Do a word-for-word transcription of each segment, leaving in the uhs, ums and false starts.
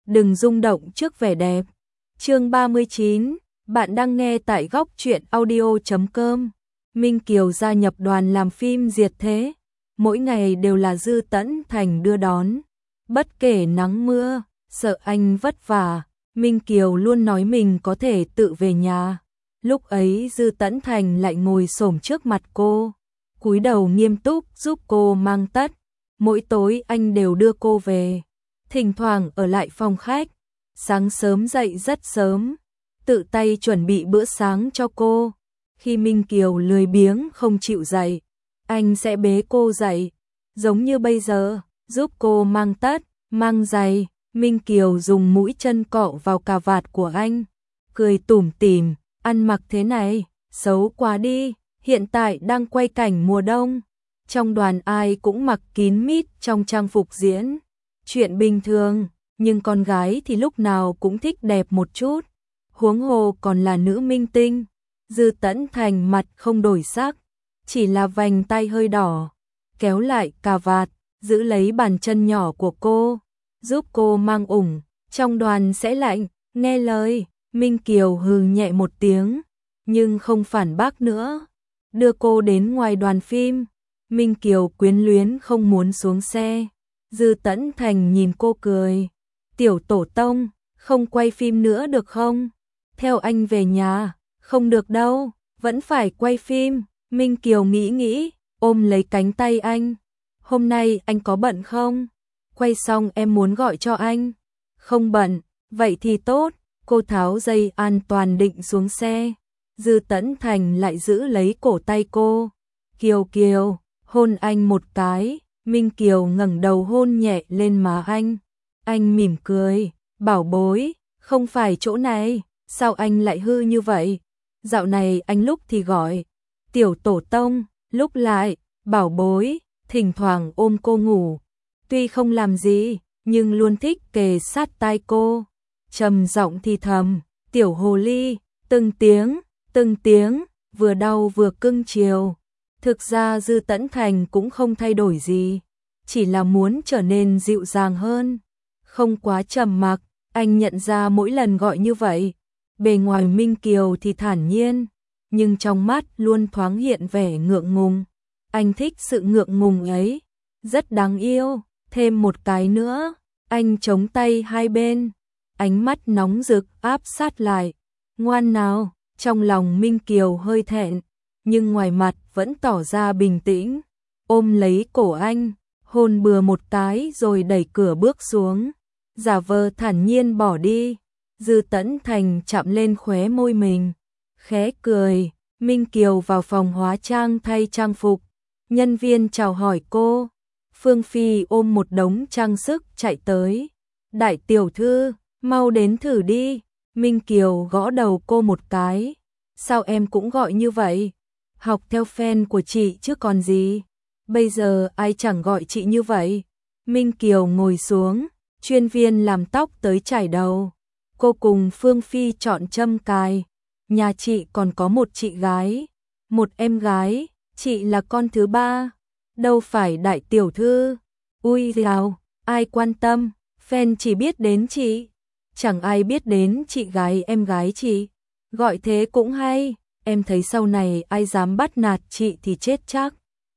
đừng rung động trước vẻ đẹp. Chương ba mươi chín, bạn đang nghe tại góc truyện audio chấm com. Minh Kiều gia nhập đoàn làm phim Diệt Thế, mỗi ngày đều là Dư Tẫn Thành đưa đón. Bất kể nắng mưa, sợ anh vất vả, Minh Kiều luôn nói mình có thể tự về nhà. Lúc ấy Dư Tẫn Thành lại ngồi xổm trước mặt cô, cúi đầu nghiêm túc giúp cô mang tất. Mỗi tối anh đều đưa cô về, thỉnh thoảng ở lại phòng khách. Sáng sớm dậy rất sớm, tự tay chuẩn bị bữa sáng cho cô. Khi Minh Kiều lười biếng không chịu dậy, anh sẽ bế cô dậy, giống như bây giờ, giúp cô mang tất, mang giày. Minh Kiều dùng mũi chân cọ vào cà vạt của anh, cười tủm tỉm, ăn mặc thế này, xấu quá đi, hiện tại đang quay cảnh mùa đông. Trong đoàn ai cũng mặc kín mít trong trang phục diễn, chuyện bình thường, nhưng con gái thì lúc nào cũng thích đẹp một chút, huống hồ còn là nữ minh tinh. Dư Tẫn Thành mặt không đổi sắc, chỉ là vành tay hơi đỏ, kéo lại cà vạt, giữ lấy bàn chân nhỏ của cô, giúp cô mang ủng, trong đoàn sẽ lạnh, nghe lời. Minh Kiều hừ nhẹ một tiếng, nhưng không phản bác nữa, đưa cô đến ngoài đoàn phim. Minh Kiều quyến luyến không muốn xuống xe. Dư Tẫn Thành nhìn cô cười, tiểu tổ tông, không quay phim nữa được không? Theo anh về nhà. Không được đâu, vẫn phải quay phim. Minh Kiều nghĩ nghĩ, ôm lấy cánh tay anh. Hôm nay anh có bận không? Quay xong em muốn gọi cho anh. Không bận, vậy thì tốt. Cô tháo dây an toàn định xuống xe. Dư Tẫn Thành lại giữ lấy cổ tay cô. Kiều Kiều, hôn anh một cái. Minh Kiều ngẩng đầu hôn nhẹ lên má anh. Anh mỉm cười, bảo bối, không phải chỗ này, sao anh lại hư như vậy? Dạo này anh lúc thì gọi tiểu tổ tông, lúc lại bảo bối, thỉnh thoảng ôm cô ngủ. Tuy không làm gì, nhưng luôn thích kề sát tai cô, trầm giọng thì thầm, tiểu hồ ly, từng tiếng, từng tiếng, vừa đau vừa cưng chiều. Thực ra Dư Tẫn Thành cũng không thay đổi gì, chỉ là muốn trở nên dịu dàng hơn, không quá trầm mặc. Anh nhận ra mỗi lần gọi như vậy, bề ngoài Minh Kiều thì thản nhiên, nhưng trong mắt luôn thoáng hiện vẻ ngượng ngùng. Anh thích sự ngượng ngùng ấy, rất đáng yêu. Thêm một cái nữa. Anh chống tay hai bên, ánh mắt nóng rực áp sát lại. Ngoan nào. Trong lòng Minh Kiều hơi thẹn, nhưng ngoài mặt vẫn tỏ ra bình tĩnh. Ôm lấy cổ anh, hôn bừa một cái rồi đẩy cửa bước xuống, giả vờ thản nhiên bỏ đi. Dư Tẫn Thành chạm lên khóe môi mình, khẽ cười. Minh Kiều vào phòng hóa trang thay trang phục, nhân viên chào hỏi cô. Phương Phi ôm một đống trang sức chạy tới. Đại tiểu thư, mau đến thử đi. Minh Kiều gõ đầu cô một cái. Sao em cũng gọi như vậy? Học theo fan của chị chứ còn gì. Bây giờ ai chẳng gọi chị như vậy. Minh Kiều ngồi xuống, chuyên viên làm tóc tới chải đầu. Cô cùng Phương Phi chọn châm cài. Nhà chị còn có một chị gái, một em gái, chị là con thứ ba, đâu phải đại tiểu thư. Ui dào, ai quan tâm, fan chỉ biết đến chị, chẳng ai biết đến chị gái em gái chị. Gọi thế cũng hay, em thấy sau này ai dám bắt nạt chị thì chết chắc.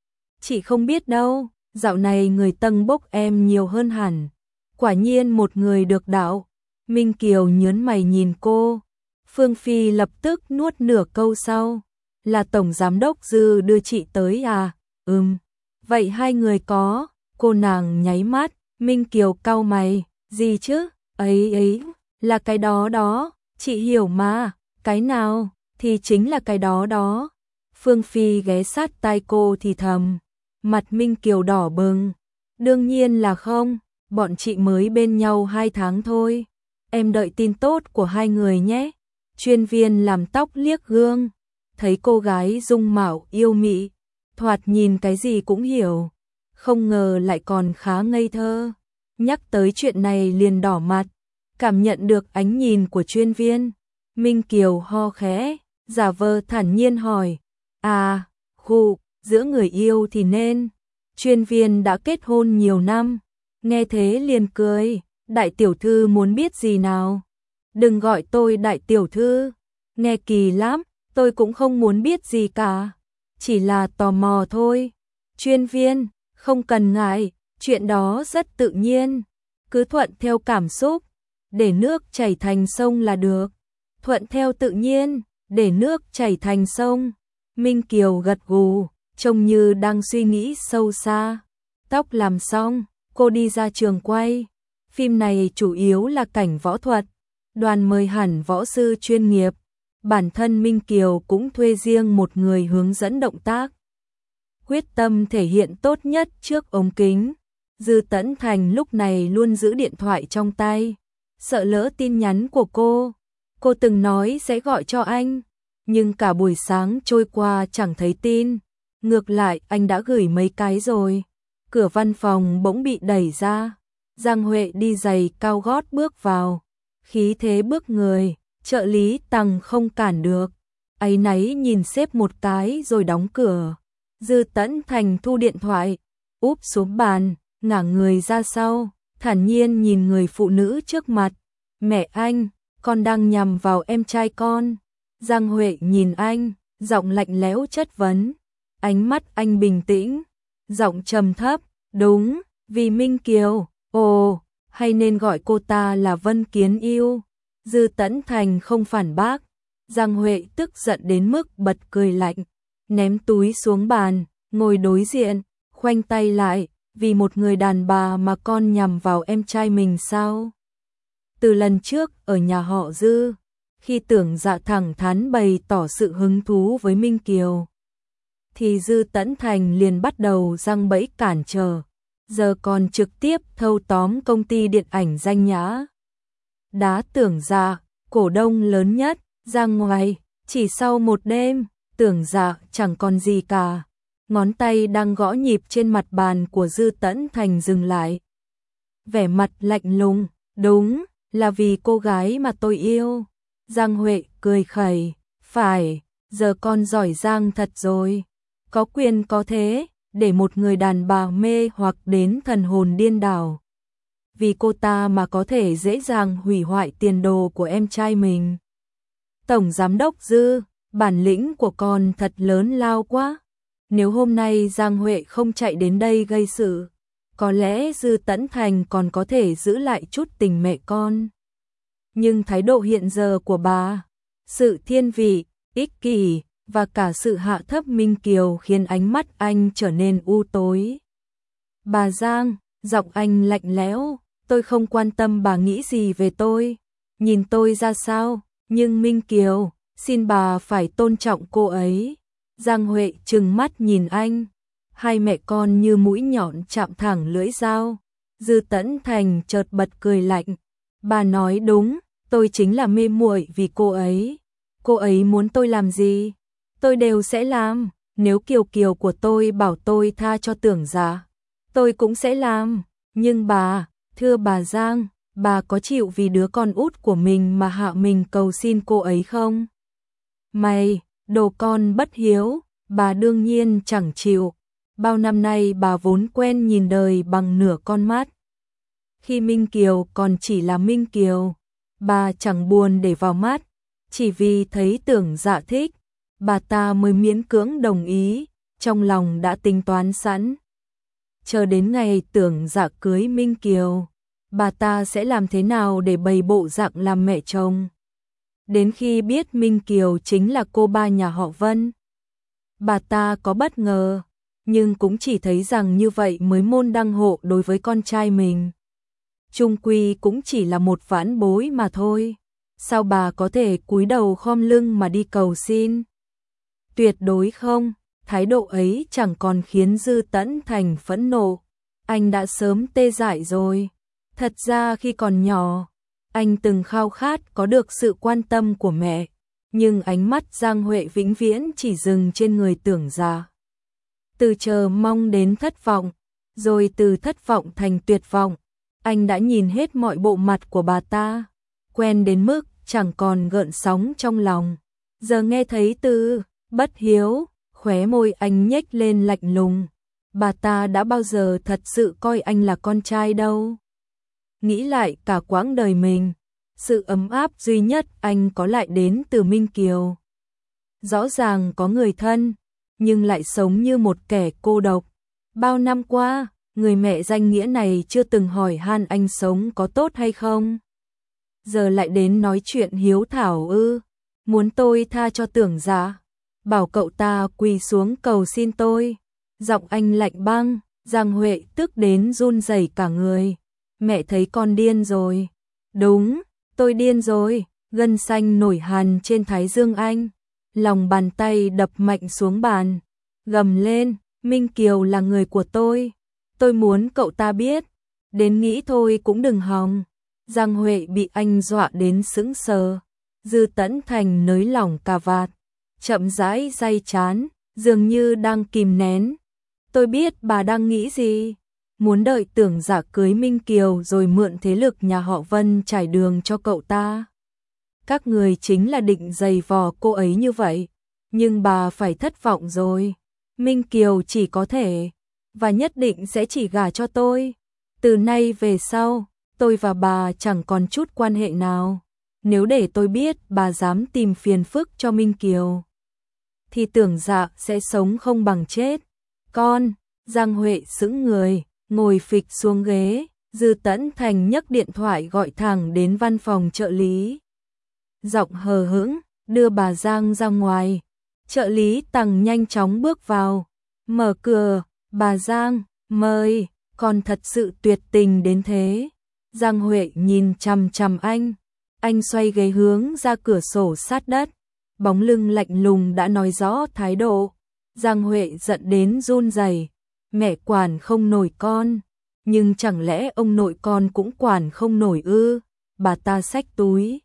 Chị không biết đâu, dạo này người tâng bốc em nhiều hơn hẳn. Quả nhiên một người được đạo. Minh Kiều nhớn mày nhìn cô. Phương Phi lập tức nuốt nửa câu sau. Là tổng giám đốc Dư đưa chị tới à? Ừm. Vậy hai người có? Cô nàng nháy mắt. Minh Kiều cau mày. Gì chứ? Ấy ấy, là cái đó đó. Chị hiểu mà. Cái nào? Thì chính là cái đó đó. Phương Phi ghé sát tai cô thì thầm. Mặt Minh Kiều đỏ bừng. Đương nhiên là không. Bọn chị mới bên nhau hai tháng thôi. Em đợi tin tốt của hai người nhé. Chuyên viên làm tóc liếc gương, thấy cô gái dung mạo yêu mị, thoạt nhìn cái gì cũng hiểu, không ngờ lại còn khá ngây thơ. Nhắc tới chuyện này liền đỏ mặt, cảm nhận được ánh nhìn của chuyên viên. Minh Kiều ho khẽ, giả vờ thản nhiên hỏi, à, khu, giữa người yêu thì nên. Chuyên viên đã kết hôn nhiều năm, nghe thế liền cười, Đại tiểu thư muốn biết gì nào? Đừng gọi tôi đại tiểu thư, nghe kỳ lắm, tôi cũng không muốn biết gì cả, chỉ là tò mò thôi. Chuyên viên, không cần ngại, chuyện đó rất tự nhiên, cứ thuận theo cảm xúc, để nước chảy thành sông là được. Thuận theo tự nhiên, để nước chảy thành sông. Minh Kiều gật gù, trông như đang suy nghĩ sâu xa. Tóc làm xong, cô đi ra trường quay. Phim này chủ yếu là cảnh võ thuật, đoàn mời hẳn võ sư chuyên nghiệp. Bản thân Minh Kiều cũng thuê riêng một người hướng dẫn động tác. Quyết tâm thể hiện tốt nhất trước ống kính. Dư Tẫn Thành lúc này luôn giữ điện thoại trong tay, sợ lỡ tin nhắn của cô. Cô từng nói sẽ gọi cho anh, nhưng cả buổi sáng trôi qua chẳng thấy tin. Ngược lại anh đã gửi mấy cái rồi. Cửa văn phòng bỗng bị đẩy ra. Giang Huệ đi giày cao gót bước vào, khí thế bước người, trợ lý Tằng không cản được. Áy náy nhìn sếp một cái rồi đóng cửa. Dư Tẫn Thành thu điện thoại, úp xuống bàn, ngả người ra sau, thản nhiên nhìn người phụ nữ trước mặt. Mẹ anh, con đang nhằm vào em trai con. Giang Huệ nhìn anh, giọng lạnh lẽo chất vấn. Ánh mắt anh bình tĩnh, giọng trầm thấp, đúng, vì Minh Kiều. Ồ, hay nên gọi cô ta là Vân Kiến Yêu. Dư Tẫn Thành không phản bác. Giang Huệ tức giận đến mức bật cười lạnh, ném túi xuống bàn, ngồi đối diện, khoanh tay lại. Vì một người đàn bà mà con nhằm vào em trai mình sao? Từ lần trước ở nhà họ Dư, khi Tưởng Dạ thẳng thắn bày tỏ sự hứng thú với Minh Kiều, thì Dư Tẫn Thành liền bắt đầu giăng bẫy cản trở, giờ còn trực tiếp thâu tóm công ty điện ảnh danh nhã. Đá Tưởng Dạ, cổ đông lớn nhất, ra ngoài, chỉ sau một đêm, Tưởng Dạ chẳng còn gì cả. Ngón tay đang gõ nhịp trên mặt bàn của Dư Tẫn Thành dừng lại. Vẻ mặt lạnh lùng, đúng, là vì cô gái mà tôi yêu. Giang Huệ cười khẩy, phải, giờ con giỏi giang thật rồi. Có quyền có thế, để một người đàn bà mê hoặc đến thần hồn điên đảo. Vì cô ta mà có thể dễ dàng hủy hoại tiền đồ của em trai mình. Tổng giám đốc Dư, bản lĩnh của con thật lớn lao quá. Nếu hôm nay Giang Huệ không chạy đến đây gây sự, có lẽ Dư Tẫn Thành còn có thể giữ lại chút tình mẹ con. Nhưng thái độ hiện giờ của bà, sự thiên vị, ích kỷ và cả sự hạ thấp Minh Kiều khiến ánh mắt anh trở nên u tối. Bà Giang, giọng anh lạnh lẽo, tôi không quan tâm bà nghĩ gì về tôi, nhìn tôi ra sao, nhưng Minh Kiều, xin bà phải tôn trọng cô ấy. Giang Huệ trừng mắt nhìn anh, hai mẹ con như mũi nhọn chạm thẳng lưỡi dao. Dư Tẫn Thành chợt bật cười lạnh, bà nói đúng, tôi chính là mê muội vì cô ấy. Cô ấy muốn tôi làm gì, tôi đều sẽ làm. Nếu Kiều Kiều của tôi bảo tôi tha cho Tưởng Dạ, tôi cũng sẽ làm. Nhưng bà, thưa bà Giang, bà có chịu vì đứa con út của mình mà hạ mình cầu xin cô ấy không? Mày, đồ con bất hiếu, bà đương nhiên chẳng chịu. Bao năm nay bà vốn quen nhìn đời bằng nửa con mắt. Khi Minh Kiều còn chỉ là Minh Kiều, bà chẳng buồn để vào mắt, chỉ vì thấy Tưởng Dạ thích, bà ta mới miễn cưỡng đồng ý, trong lòng đã tính toán sẵn. Chờ đến ngày Tưởng Dạ cưới Minh Kiều, bà ta sẽ làm thế nào để bày bộ dạng làm mẹ chồng. Đến khi biết Minh Kiều chính là cô ba nhà họ Vân, bà ta có bất ngờ, nhưng cũng chỉ thấy rằng như vậy mới môn đăng hộ đối với con trai mình. Chung quy cũng chỉ là một vãn bối mà thôi, sao bà có thể cúi đầu khom lưng mà đi cầu xin? Tuyệt đối không, thái độ ấy chẳng còn khiến Dư Tẫn Thành phẫn nộ, anh đã sớm tê dại rồi. Thật ra khi còn nhỏ, anh từng khao khát có được sự quan tâm của mẹ, nhưng ánh mắt Giang Huệ vĩnh viễn chỉ dừng trên người Tưởng Dạ. Từ chờ mong đến thất vọng, rồi từ thất vọng thành tuyệt vọng, anh đã nhìn hết mọi bộ mặt của bà ta, quen đến mức chẳng còn gợn sóng trong lòng. Giờ nghe thấy từ bất hiếu, khóe môi anh nhếch lên lạnh lùng. Bà ta đã bao giờ thật sự coi anh là con trai đâu. nghĩ lại cả quãng đời mình, sự ấm áp duy nhất anh có lại đến từ Minh Kiều. Rõ ràng có người thân, nhưng lại sống như một kẻ cô độc. Bao năm qua, người mẹ danh nghĩa này chưa từng hỏi han anh sống có tốt hay không. Giờ lại đến nói chuyện hiếu thảo ư, muốn tôi tha cho Tưởng Dạ, bảo cậu ta quỳ xuống cầu xin tôi. Giọng anh lạnh băng, Giang Huệ tức đến run rẩy cả người. Mẹ thấy con điên rồi. Đúng, tôi điên rồi, gân xanh nổi hằn trên thái dương anh. Lòng bàn tay đập mạnh xuống bàn, gầm lên, Minh Kiều là người của tôi. Tôi muốn cậu ta biết, đến nghĩ thôi cũng đừng hòng. Giang Huệ bị anh dọa đến sững sờ. Dư Tẫn Thành nới lỏng cà vạt, chậm rãi day chán, dường như đang kìm nén. Tôi biết bà đang nghĩ gì, muốn đợi Tưởng Dạ cưới Minh Kiều rồi mượn thế lực nhà họ Vân trải đường cho cậu ta. Các người chính là định giày vò cô ấy như vậy, nhưng bà phải thất vọng rồi. Minh Kiều chỉ có thể, và nhất định sẽ chỉ gả cho tôi. Từ nay về sau, tôi và bà chẳng còn chút quan hệ nào. Nếu để tôi biết bà dám tìm phiền phức cho Minh Kiều, thì Tưởng Dạ sẽ sống không bằng chết. Con, Giang Huệ sững người, ngồi phịch xuống ghế. Dư Tẫn Thành nhấc điện thoại gọi thẳng đến văn phòng trợ lý. Giọng hờ hững, đưa bà Giang ra ngoài. Trợ lý Tằng nhanh chóng bước vào, mở cửa, bà Giang, mời, con thật sự tuyệt tình đến thế. Giang Huệ nhìn chằm chằm anh, anh xoay ghế hướng ra cửa sổ sát đất, bóng lưng lạnh lùng đã nói rõ thái độ. Giang Huệ giận đến run rẩy, mẹ quản không nổi con, nhưng chẳng lẽ ông nội con cũng quản không nổi ư? Bà ta xách túi,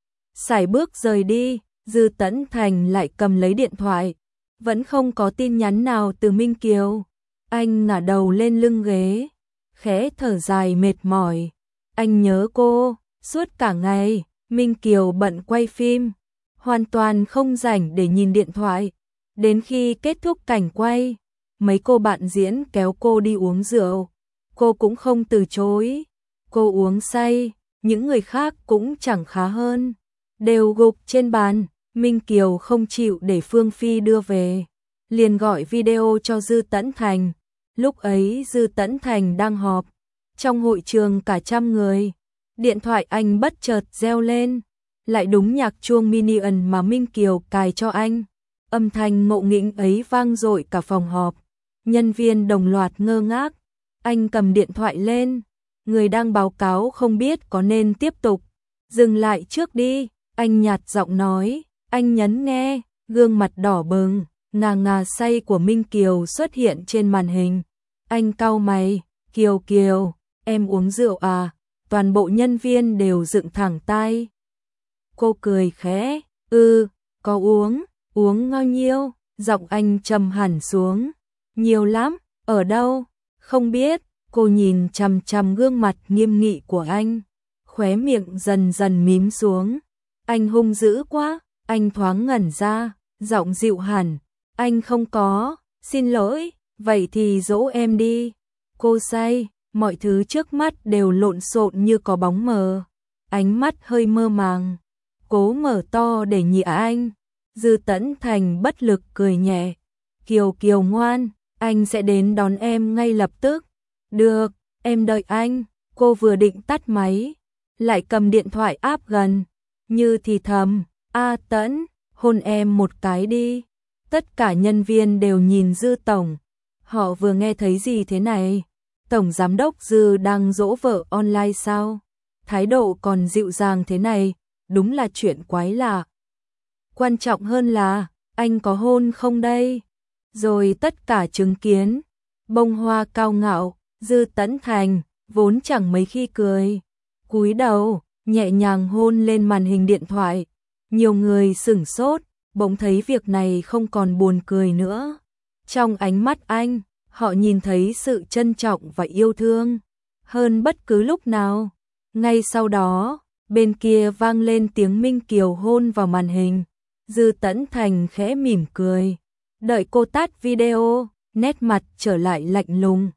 sải bước rời đi. Dư Tẫn Thành lại cầm lấy điện thoại, vẫn không có tin nhắn nào từ Minh Kiều. Anh ngả đầu lên lưng ghế, khẽ thở dài mệt mỏi. Anh nhớ cô, suốt cả ngày, Minh Kiều bận quay phim, hoàn toàn không rảnh để nhìn điện thoại. Đến khi kết thúc cảnh quay, mấy cô bạn diễn kéo cô đi uống rượu, cô cũng không từ chối. Cô uống say, những người khác cũng chẳng khá hơn, đều gục trên bàn. Minh Kiều không chịu để Phương Phi đưa về, liền gọi video cho Dư Tẫn Thành. Lúc ấy Dư Tẫn Thành đang họp, trong hội trường cả trăm người. Điện thoại anh bất chợt reo lên, lại đúng nhạc chuông Minion mà Minh Kiều cài cho anh. Âm thanh ngộ nghĩnh ấy vang dội cả phòng họp, nhân viên đồng loạt ngơ ngác. Anh cầm điện thoại lên, người đang báo cáo không biết có nên tiếp tục. Dừng lại trước đi, anh nhạt giọng nói. Anh nhấn nghe, gương mặt đỏ bừng, ngà ngà say của Minh Kiều xuất hiện trên màn hình. Anh cau mày, Kiều Kiều, em uống rượu à? Toàn bộ nhân viên đều dựng thẳng tai. Cô cười khẽ, ư, có uống, uống bao nhiêu? Giọng anh trầm hẳn xuống. Nhiều lắm, ở đâu? Không biết. Cô nhìn chằm chằm gương mặt nghiêm nghị của anh, khóe miệng dần dần mím xuống. Anh hung dữ quá. Anh thoáng ngẩn ra, giọng dịu hẳn. Anh không có, xin lỗi, vậy thì dỗ em đi. Cô say, mọi thứ trước mắt đều lộn xộn như có bóng mờ. Ánh mắt hơi mơ màng, cố mở to để nhịa anh. Dư Tẫn Thành bất lực cười nhẹ. Kiều Kiều ngoan, anh sẽ đến đón em ngay lập tức. Được, em đợi anh. Cô vừa định tắt máy, lại cầm điện thoại áp gần, như thì thầm. A Tẫn, hôn em một cái đi. Tất cả nhân viên đều nhìn Dư Tổng. Họ vừa nghe thấy gì thế này? Tổng Giám đốc Dư đang dỗ vợ online sao? Thái độ còn dịu dàng thế này, đúng là chuyện quái lạ. Quan trọng hơn là, anh có hôn không đây? Rồi tất cả chứng kiến. Bông hoa cao ngạo, Dư Tẫn Thành, vốn chẳng mấy khi cười, cúi đầu, nhẹ nhàng hôn lên màn hình điện thoại. Nhiều người sửng sốt, bỗng thấy việc này không còn buồn cười nữa. Trong ánh mắt anh, họ nhìn thấy sự trân trọng và yêu thương hơn bất cứ lúc nào. Ngay sau đó, bên kia vang lên tiếng Minh Kiều hôn vào màn hình. Dư Tẫn Thành khẽ mỉm cười, đợi cô tắt video, nét mặt trở lại lạnh lùng.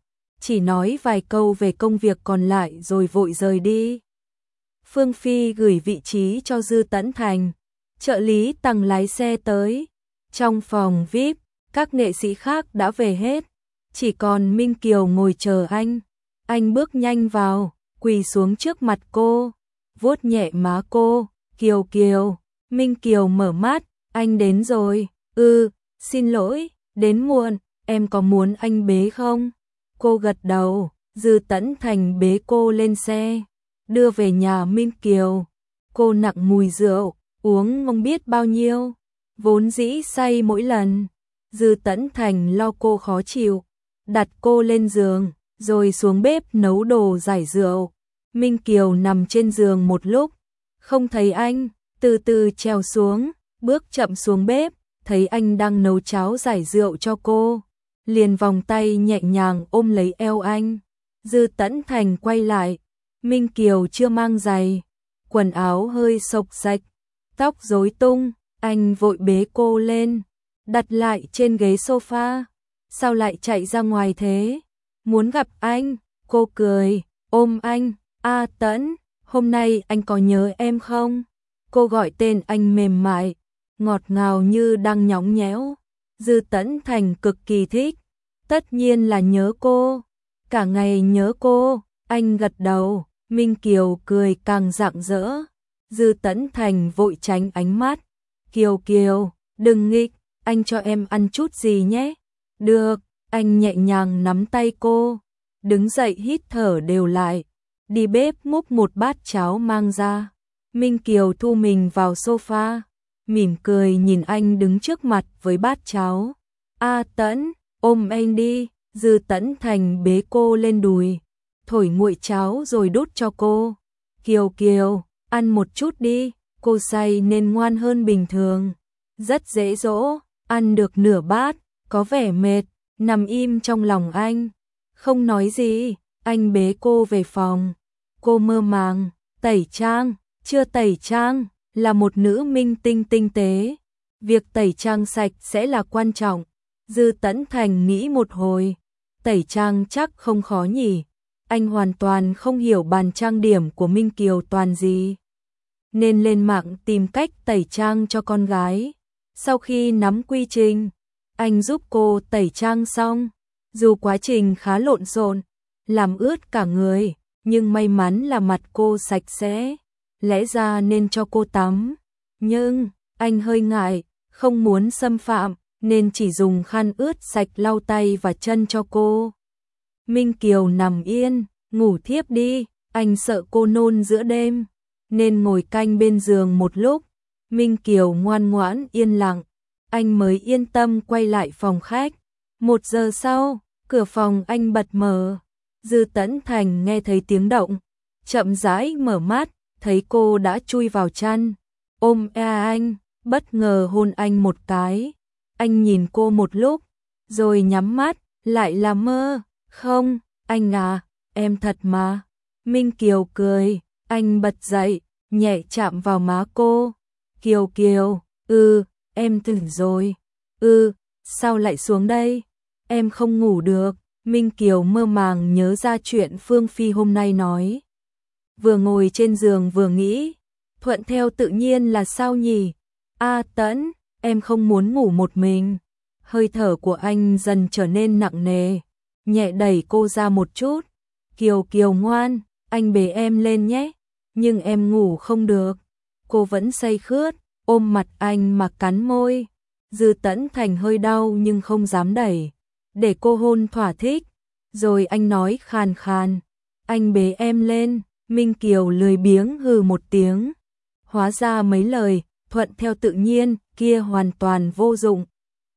chỉ nói vài câu về công việc còn lại rồi vội rời đi. Phương Phi gửi vị trí cho Dư Tấn Thành, trợ lý Tằng lái xe tới. Trong phòng vi ai pi, các nghệ sĩ khác đã về hết, chỉ còn Minh Kiều ngồi chờ anh. Anh bước nhanh vào, quỳ xuống trước mặt cô, vuốt nhẹ má cô. Kiều Kiều, Minh Kiều mở mắt, anh đến rồi. Ừ, xin lỗi, đến muộn, em có muốn anh bế không? Cô gật đầu. Dư Tấn Thành bế cô lên xe, đưa về nhà Minh Kiều. Cô nặng mùi rượu, uống không biết bao nhiêu, vốn dĩ say mỗi lần. Dư Tấn Thành lo cô khó chịu, đặt cô lên giường, rồi xuống bếp nấu đồ giải rượu. Minh Kiều nằm trên giường một lúc, không thấy anh, từ từ trèo xuống, bước chậm xuống bếp, thấy anh đang nấu cháo giải rượu cho cô, liền vòng tay nhẹ nhàng ôm lấy eo anh. Dư Tấn Thành quay lại, Minh Kiều chưa mang giày, quần áo hơi xộc xạch, tóc rối tung, anh vội bế cô lên, đặt lại trên ghế sofa. Sao lại chạy ra ngoài thế? Muốn gặp anh. Cô cười, ôm anh. A Tấn, hôm nay anh có nhớ em không? Cô gọi tên anh mềm mại, ngọt ngào như đang nhõng nhẽo. Dư Tấn Thành cực kỳ thích. Tất nhiên là nhớ cô, cả ngày nhớ cô. Anh gật đầu. Minh Kiều cười càng rạng rỡ. Dư Tấn Thành vội tránh ánh mắt. Kiều Kiều, đừng nghịch, anh cho em ăn chút gì nhé. Được, anh nhẹ nhàng nắm tay cô, đứng dậy hít thở đều lại, đi bếp múc một bát cháo mang ra. Minh Kiều thu mình vào sofa, mỉm cười nhìn anh đứng trước mặt với bát cháo. A Tấn, ôm anh đi. Dư Tấn Thành bế cô lên đùi, thổi nguội cháo rồi đút cho cô. Kiều Kiều, ăn một chút đi, cô say nên ngoan hơn bình thường, rất dễ dỗ. Ăn được nửa bát, có vẻ mệt, nằm im trong lòng anh, không nói gì. Anh bế cô về phòng, cô mơ màng, tẩy trang, chưa tẩy trang, là một nữ minh tinh tinh tế, việc tẩy trang sạch sẽ là quan trọng. Dư Tấn Thành nghĩ một hồi, tẩy trang chắc không khó nhỉ, anh hoàn toàn không hiểu bàn trang điểm của Minh Kiều toàn gì, nên lên mạng tìm cách tẩy trang cho con gái. Sau khi nắm quy trình, anh giúp cô tẩy trang xong, dù quá trình khá lộn xộn, làm ướt cả người, nhưng may mắn là mặt cô sạch sẽ, lẽ ra nên cho cô tắm, nhưng anh hơi ngại, không muốn xâm phạm, nên chỉ dùng khăn ướt sạch lau tay và chân cho cô. Minh Kiều nằm yên, ngủ thiếp đi, anh sợ cô nôn giữa đêm, nên ngồi canh bên giường một lúc. Minh Kiều ngoan ngoãn yên lặng, anh mới yên tâm quay lại phòng khách. Một giờ sau, cửa phòng anh bật mở. Dư Tấn Thành nghe thấy tiếng động, chậm rãi mở mắt, thấy cô đã chui vào chăn, ôm e anh, bất ngờ hôn anh một cái. Anh nhìn cô một lúc, rồi nhắm mắt, lại là mơ. Không, anh à, em thật mà. Minh Kiều cười, anh bật dậy, nhẹ chạm vào má cô. Kiều Kiều, ừ, em tỉnh rồi. Ừ, sao lại xuống đây? Em không ngủ được. Minh Kiều mơ màng nhớ ra chuyện Phương Phi hôm nay nói. Vừa ngồi trên giường vừa nghĩ, thuận theo tự nhiên là sao nhỉ? A Tấn, em không muốn ngủ một mình. Hơi thở của anh dần trở nên nặng nề, nhẹ đẩy cô ra một chút. Kiều Kiều ngoan, anh bế em lên nhé. Nhưng em ngủ không được. Cô vẫn say khướt, ôm mặt anh mà cắn môi. Dư Tấn Thành hơi đau nhưng không dám đẩy, để cô hôn thỏa thích. Rồi anh nói khàn khàn, anh bế em lên. Minh Kiều lười biếng hừ một tiếng. Hóa ra mấy lời thuận theo tự nhiên kia hoàn toàn vô dụng.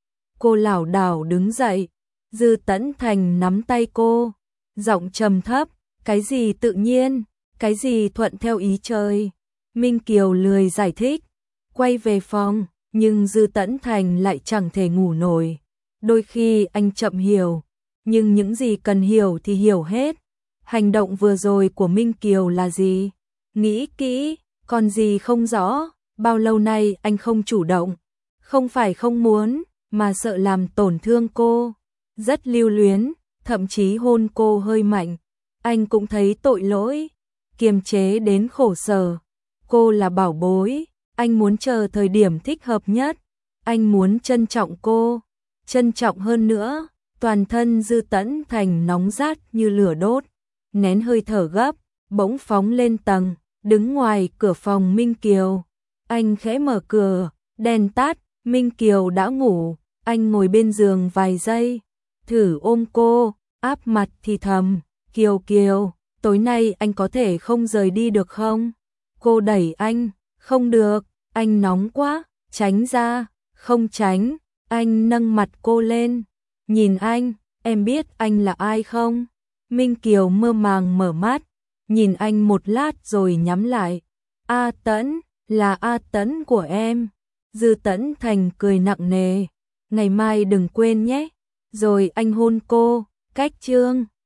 Cô lảo đảo đứng dậy. Dư Tấn Thành nắm tay cô, giọng trầm thấp, cái gì tự nhiên, cái gì thuận theo ý trời. Minh Kiều lười giải thích, quay về phòng, nhưng Dư Tấn Thành lại chẳng thể ngủ nổi. Đôi khi anh chậm hiểu, nhưng những gì cần hiểu thì hiểu hết. Hành động vừa rồi của Minh Kiều là gì? Nghĩ kỹ, còn gì không rõ. Bao lâu nay anh không chủ động, không phải không muốn, mà sợ làm tổn thương cô. Rất lưu luyến, thậm chí hôn cô hơi mạnh. Anh cũng thấy tội lỗi, kiềm chế đến khổ sở. Cô là bảo bối, anh muốn chờ thời điểm thích hợp nhất. Anh muốn trân trọng cô, trân trọng hơn nữa. Toàn thân Dư Tẫn Thành nóng rát như lửa đốt, nén hơi thở gấp, bỗng phóng lên tầng, đứng ngoài cửa phòng Minh Kiều. Anh khẽ mở cửa, đèn tắt, Minh Kiều đã ngủ, anh ngồi bên giường vài giây, thử ôm cô, áp mặt thì thầm, Kiều Kiều, tối nay anh có thể không rời đi được không? Cô đẩy anh, không được, anh nóng quá, tránh ra, không tránh, anh nâng mặt cô lên, nhìn anh, em biết anh là ai không? Minh Kiều mơ màng mở mắt, nhìn anh một lát rồi nhắm lại, A Tẫn, là A Tẫn của em. Dư Tẫn Thành cười nặng nề, ngày mai đừng quên nhé, rồi anh hôn cô, cách chương.